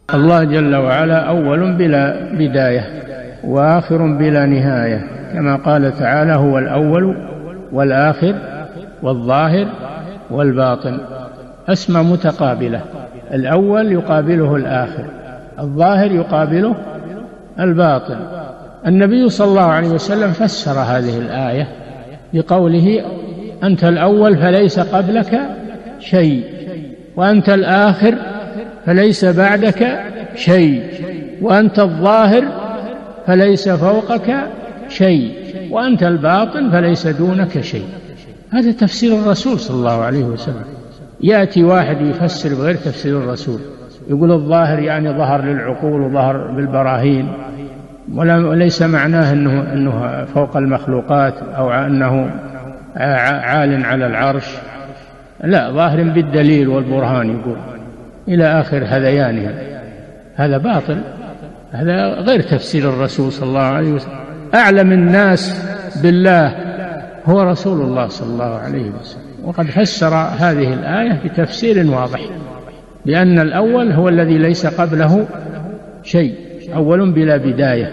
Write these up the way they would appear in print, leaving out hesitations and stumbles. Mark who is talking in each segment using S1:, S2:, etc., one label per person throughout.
S1: الله جل وعلا أول بلا بداية وآخر بلا نهاية، كما قال تعالى: هو الأول والآخر والظاهر والباطن. أسمى متقابلة، الأول يقابله الآخر، الظاهر يقابله الباطن. النبي صلى الله عليه وسلم فسر هذه الآية بقوله: أنت الأول فليس قبلك شيء، وأنت الآخر فليس بعدك شيء، وأنت الظاهر فليس فوقك شيء، وأنت الباطن فليس دونك شيء. هذا تفسير الرسول صلى الله عليه وسلم. يأتي واحد يفسر بغير تفسير الرسول، يقول الظاهر يعني ظهر للعقول وظهر بالبراهين، وليس معناه أنه فوق المخلوقات أو أنه عال على العرش، لا، ظاهر بالدليل والبرهان يقول إلى آخر هذيانهم. هذا باطل، هذا غير تفسير الرسول صلى الله عليه وسلم. أعلم الناس بالله هو رسول الله صلى الله عليه وسلم، وقد فسر هذه الآية بتفسير واضح، بأن الأول هو الذي ليس قبله شيء، أول بلا بداية،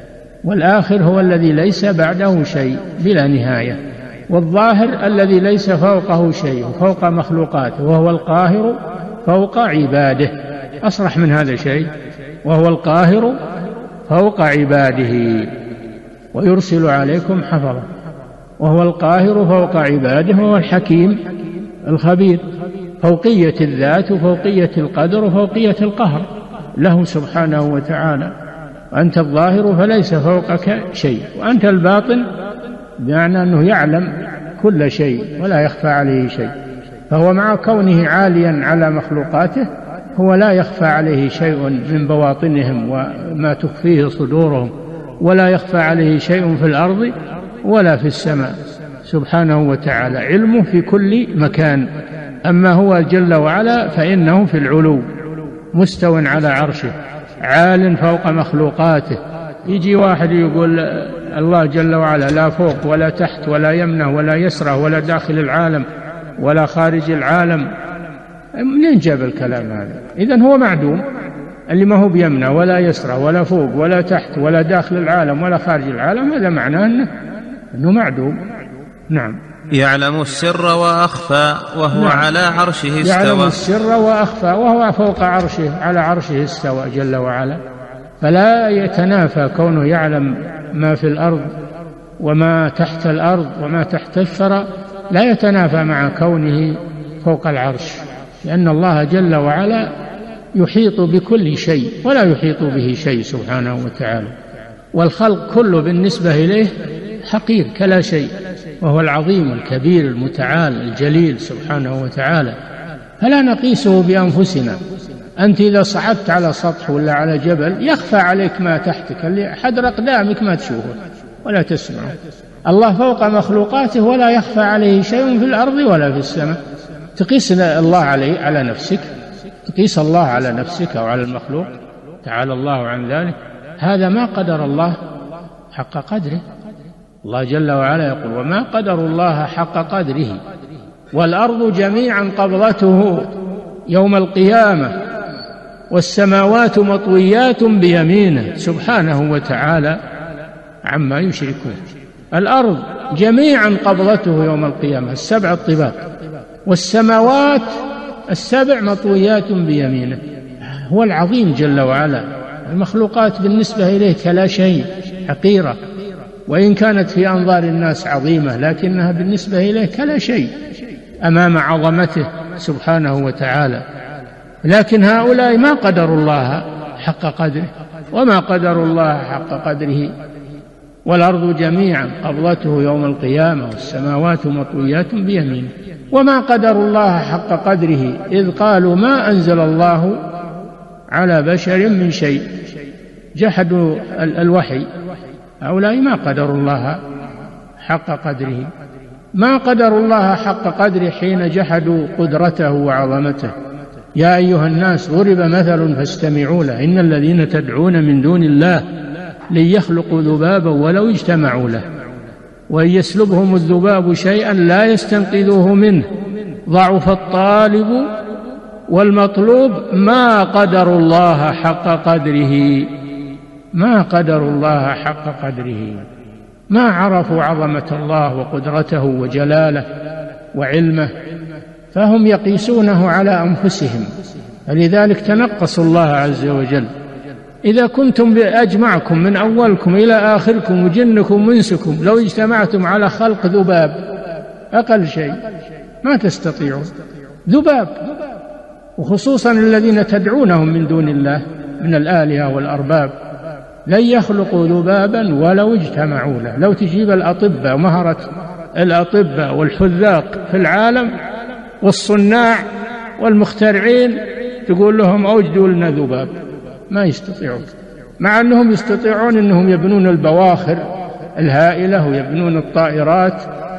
S1: والآخر هو الذي ليس بعده شيء بلا نهاية، والظاهر الذي ليس فوقه شيء فوق مخلوقاته، وهو القاهر فوق عباده. أصرح من هذا شيء؟ وهو القاهر فوق عباده ويرسل عليكم حفظا، وهو القاهر فوق عباده، وهو الحكيم الخبير. فوقية الذات وفوقية القدر وفوقية القهر له سبحانه وتعالى. وأنت الظاهر فليس فوقك شيء، وأنت الباطن بمعنى أنه يعلم كل شيء ولا يخفى عليه شيء، فهو مع كونه عاليا على مخلوقاته هو لا يخفى عليه شيء من بواطنهم وما تخفيه صدورهم، ولا يخفى عليه شيء في الأرض ولا في السماء سبحانه وتعالى، علمه في كل مكان. أما هو جل وعلا فإنه في العلو مستو على عرشه، عال فوق مخلوقاته. يجي واحد يقول الله جل وعلا لا فوق ولا تحت ولا يمنه ولا يسره ولا داخل العالم ولا خارج العالم، منين جاب الكلام هذا؟ إذن هو معدوم، اللي ما هو بيمنه ولا يسره ولا فوق ولا تحت ولا داخل العالم ولا خارج العالم، هذا معناه أنه معدوم. نعم.
S2: يعلم السر وأخفى وهو نعم. على عرشه استوى.
S1: يعلم السر وأخفى وهو فوق عرشه، على عرشه استوى جل وعلا، فلا يتنافى كونه يعلم ما في الأرض وما تحت الأرض وما تحت الثرى، لا يتنافى مع كونه فوق العرش، لأن الله جل وعلا يحيط بكل شيء ولا يحيط به شيء سبحانه وتعالى، والخلق كله بالنسبة إليه حقير كلا شيء، وهو العظيم الكبير المتعال الجليل سبحانه وتعالى، فلا نقيسه بأنفسنا. أنت إذا صعدت على سطح ولا على جبل يخفى عليك ما تحتك، اللي حدر أقدامك ما تشوفه ولا تسمعه. الله فوق مخلوقاته ولا يخفى عليه شيء في الأرض ولا في السماء. تقيس الله على نفسك، تقيس الله على نفسك أو على المخلوق، تعالى الله عن ذلك. هذا ما قدر الله حق قدره. الله جل وعلا يقول: وما قدر الله حق قدره والأرض جميعا قبضته يوم القيامة والسماوات مطويات بيمينه سبحانه وتعالى عما يشركون. الأرض جميعا قبضته يوم القيامة، السبع الطباق، والسماوات السبع مطويات بيمينه. هو العظيم جل وعلا، المخلوقات بالنسبة إليه كلا شيء، حقيرة، وإن كانت في أنظار الناس عظيمة لكنها بالنسبة إليه كلا شيء أمام عظمته سبحانه وتعالى. لكن هؤلاء ما قدروا الله حق قدره، وما قدروا الله حق قدره. والأرض جميعا قبضته يوم القيامة والسماوات مطويات بيمينه. وما قدروا الله حق قدره إذ قالوا ما أنزل الله على بشر من شيء، جحدوا الوحي. هؤلاء ما قدروا الله حق قدره، ما قدروا الله حق قدره حين جحدوا قدرته وعظمته. يا أيها الناس ضرب مثل فاستمعوا له إن الذين تدعون من دون الله لن يخلقوا ذبابا ولو اجتمعوا له وإن يسلبهم الذباب شيئا لا يستنقذوه منه ضعف الطالب والمطلوب ما قدر الله حق قدره، ما قدر الله حق قدره، ما عرفوا عظمة الله وقدرته وجلاله وعلمه، فهم يقيسونه على أنفسهم، فلذلك تنقصوا الله عز وجل. إذا كنتم أجمعكم من أولكم إلى آخركم وجنكم وإنسكم لو اجتمعتم على خلق ذباب أقل شيء ما تستطيعون، ذباب، وخصوصا الذين تدعونهم من دون الله من الآلهة والأرباب لن يخلقوا ذبابا ولو اجتمعوا له. لو تجيب الأطباء ومهرة الأطباء والحذاق في العالم والصناع والمخترعين تقول لهم أوجدوا لنا ذباب ما يستطيعون، مع أنهم يستطيعون أنهم يبنون البواخر الهائلة ويبنون الطائرات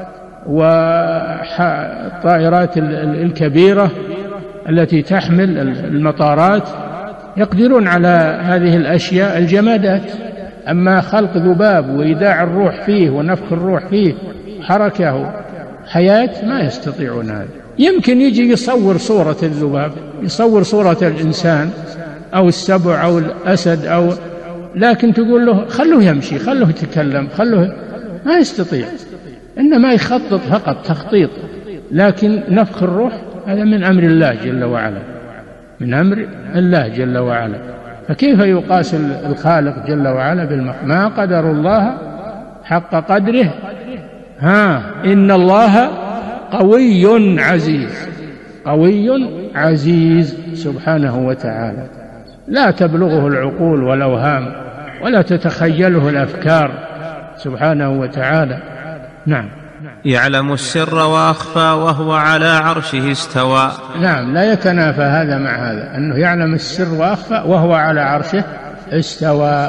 S1: والطائرات الكبيرة التي تحمل المطارات، يقدرون على هذه الأشياء الجمادات. أما خلق ذباب وإيداع الروح فيه ونفخ الروح فيه حركة حياة ما يستطيعون هذا. يمكن يجي يصور صورة الذباب، يصور صورة الإنسان أو السبع أو الأسد لكن تقول له خلوه يمشي، خلوه يتكلم، خلوه، ما يستطيع، إنما يخطط فقط تخطيط. لكن نفخ الروح هذا من أمر الله جل وعلا، من أمر الله جل وعلا. فكيف يقاس الخالق جل وعلا بالمخلوق؟ ما قدر الله حق قدره. إن الله قوي عزيز، قوي عزيز سبحانه وتعالى، لا تبلغه العقول والأوهام ولا تتخيله الأفكار سبحانه وتعالى. نعم.
S2: يعلم السر وأخفى وهو على عرشه استوى.
S1: نعم، لا يتنافى هذا مع هذا، أنه يعلم السر وأخفى وهو على عرشه استوى.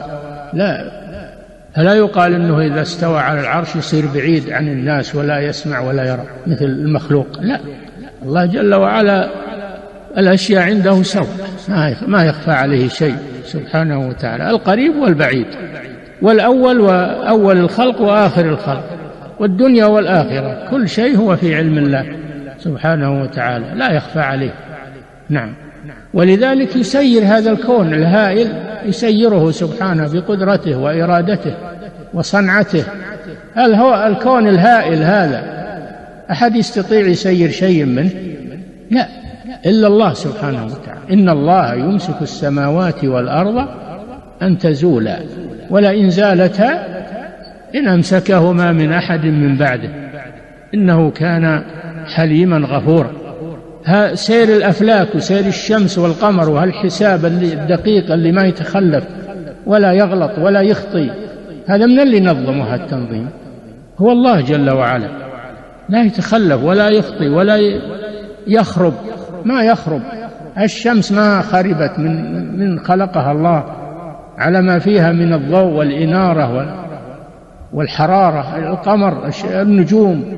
S1: فلا يقال أنه إذا استوى على العرش يصير بعيد عن الناس ولا يسمع ولا يرى مثل المخلوق، لا، الله جل وعلا الأشياء عنده سواء، ما يخفى عليه شيء سبحانه وتعالى، القريب والبعيد، والأول وأول الخلق وآخر الخلق، والدنيا والآخرة، كل شيء هو في علم الله سبحانه وتعالى لا يخفى عليه. نعم. ولذلك يسير هذا الكون الهائل، يسيره سبحانه بقدرته وإرادته وصنعته. هل هو الكون الهائل هذا أحد يستطيع يسير شيء منه؟ لا، إلا الله سبحانه وتعالى. إن الله يمسك السماوات والأرض أن تزولا ولئن زالتا إن أمسكهما من أحد من بعده إنه كان حليما غفورا. سير الأفلاك وسير الشمس والقمر وهالحساب الدقيق اللي ما يتخلف ولا يغلط ولا يخطي، هذا من اللي نظمه التنظيم هو الله جل وعلا، لا يتخلف ولا يخطي ولا يخرب، ما يخرب. الشمس ما خربت من خلقها الله على ما فيها من الضوء والإنارة والحرارة، القمر، النجوم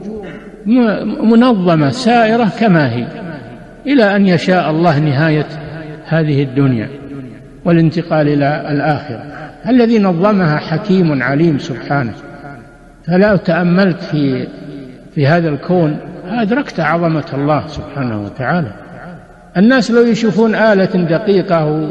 S1: منظمة سائرة كما هي إلى أن يشاء الله نهاية هذه الدنيا والانتقال إلى الآخرة. الذي نظمها حكيم عليم سبحانه. فلا تأملت في هذا الكون أدركت عظمة الله سبحانه وتعالى. الناس لو يشوفون آلة دقيقة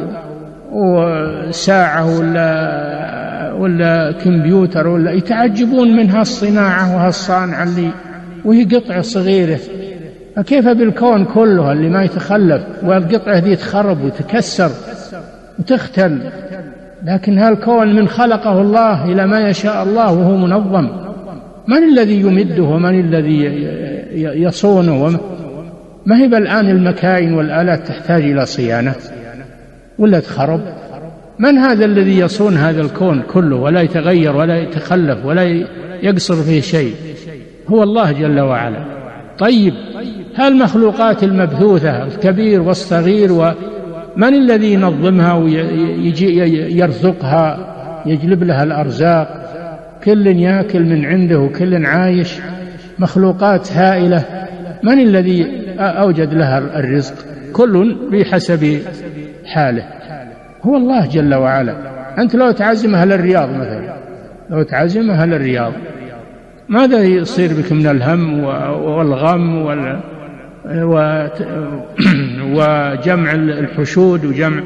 S1: وساعة ولا كمبيوتر ولا يتعجبون من هالصناعة وهالصانع اللي وهي قطعة صغيرة، فكيف بالكون كله اللي ما يتخلف والقطعة دي تخرب وتكسر وتختل؟ لكن هالكون من خلقه الله إلى ما يشاء الله وهو منظم. من الذي يمده ومن الذي يصونه؟ ما هي الآن المكاين والآلات تحتاج إلى صيانة ولا تخرب؟ من هذا الذي يصون هذا الكون كله ولا يتغير ولا يتخلف ولا يقصر فيه شيء؟ هو الله جل وعلا. طيب هالمخلوقات المبثوثة الكبير والصغير من الذي ينظمها ويجي يرزقها يجلب لها الأرزاق؟ كل يأكل من عنده وكل عايش، مخلوقات هائلة. من الذي أوجد لها الرزق؟ كل بحسب حاله، هو الله جل وعلا. أنت لو تعزم أهل الرياض مثلا، لو تعزم أهل الرياض ماذا يصير بك من الهم والغم وجمع الحشود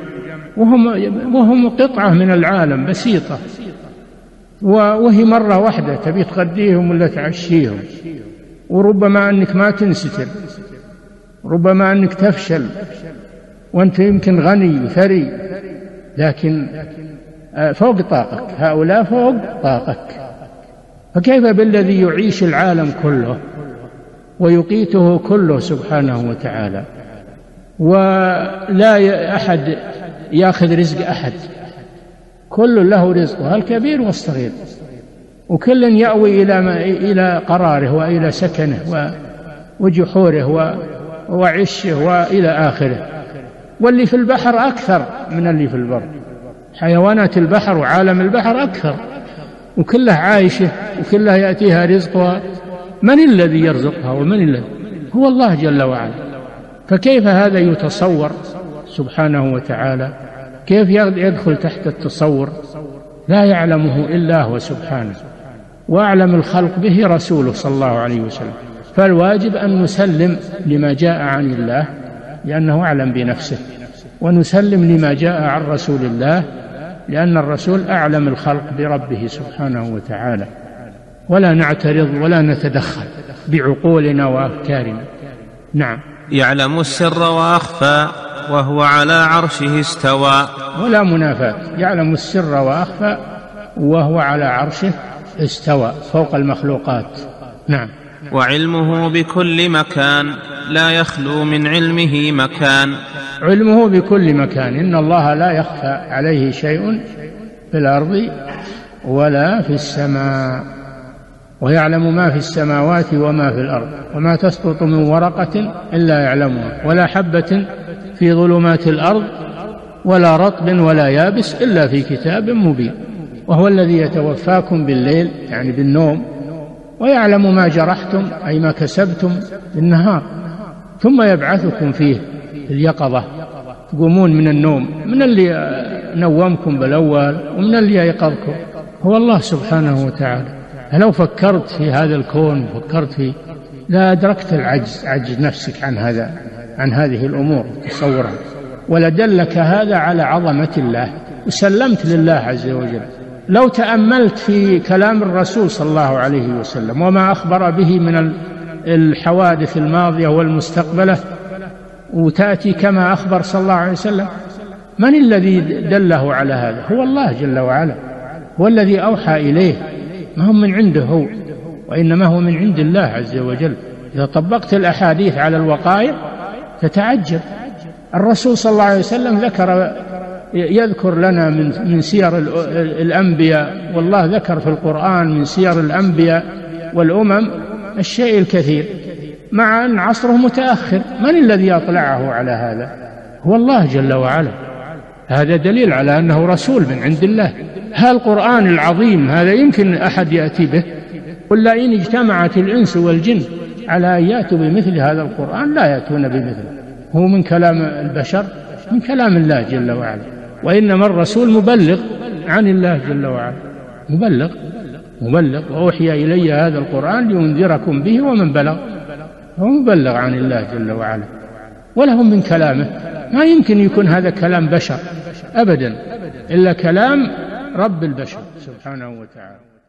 S1: وهم قطعة من العالم بسيطة، وهي مرة واحدة تبي تغديهم ولا تعشيهم، وربما أنك ما تنستر، ربما أنك تفشل وأنت يمكن غني ثري، لكن فوق طاقك، هؤلاء فوق طاقك. فكيف بالذي يعيش العالم كله ويقيته كله سبحانه وتعالى، ولا أحد يأخذ رزق أحد، كل له رزقه الكبير والصغير، وكل يأوي إلى قراره وإلى سكنه وجحوره وعشه وإلى آخره. واللي في البحر أكثر من اللي في البر، حيوانات البحر وعالم البحر أكثر، وكلها عايشة وكلها يأتيها رزقها. من الذي يرزقها؟ ومن الذي؟ هو الله جل وعلا. فكيف هذا يتصور سبحانه وتعالى؟ كيف يدخل تحت التصور؟ لا يعلمه إلا هو سبحانه، وأعلم الخلق به رسوله صلى الله عليه وسلم. فالواجب أن نسلم لما جاء عن الله لأنه أعلم بنفسه، ونسلم لما جاء عن رسول الله لأن الرسول أعلم الخلق بربه سبحانه وتعالى، ولا نعترض ولا نتدخل بعقولنا وأفكارنا. نعم.
S2: يعلم السر وأخفى وهو على عرشه استوى.
S1: ولا منافاة، يعلم السر وأخفى وهو على عرشه استوى فوق المخلوقات. نعم.
S2: وعلمه بكل مكان لا يخلو من علمه مكان.
S1: علمه بكل مكان، إن الله لا يخفى عليه شيء في الأرض ولا في السماء، ويعلم ما في السماوات وما في الأرض، وما تسقط من ورقة إلا يعلمها، ولا حبة في ظلمات الأرض ولا رطب ولا يابس إلا في كتاب مبين. وهو الذي يتوفاكم بالليل يعني بالنوم، ويعلم ما جرحتم أي ما كسبتم بالنهار، ثم يبعثكم فيه اليقظة، تقومون من النوم، من اللي نومكم بالأول ومن اللي يقظكم هو الله سبحانه وتعالى. فلو فكرت في هذا الكون، فكرت فيه، لا أدركت العجز، عجز نفسك عن هذه الأمور تصورها، ولدلك هذا على عظمة الله، وسلمت لله عز وجل. لو تأملت في كلام الرسول صلى الله عليه وسلم وما أخبر به من الحوادث الماضية والمستقبلة، وتأتي كما أخبر صلى الله عليه وسلم، من الذي دله على هذا؟ هو الله جل وعلا، هو الذي أوحى إليه، ما هو من عنده هو، وإنما هو من عند الله عز وجل. إذا طبقت الأحاديث على الوقائع تتعجب. الرسول صلى الله عليه وسلم يذكر لنا من سير الأنبياء، والله ذكر في القرآن من سير الأنبياء والأمم الشيء الكثير، مع أن عصره متأخر. من الذي أطلعه على هذا؟ هو الله جل وعلا. هذا دليل على أنه رسول من عند الله. هذا القرآن العظيم هذا يمكن أحد يأتي به؟ قل إن اجتمعت الإنس والجن على أن يأتوا بمثل هذا القرآن لا يأتون بمثله. هو من كلام البشر؟ من كلام الله جل وعلا. وإنما الرسول مبلغ عن الله جل وعلا، مبلغ وأوحي إلي هذا القرآن لينذركم به ومن بلغ. هو مبلغ عن الله جل وعلا، ولهم من كلامه. ما يمكن يكون هذا كلام بشر أبدا، إلا كلام رب البشر سبحانه وتعالى.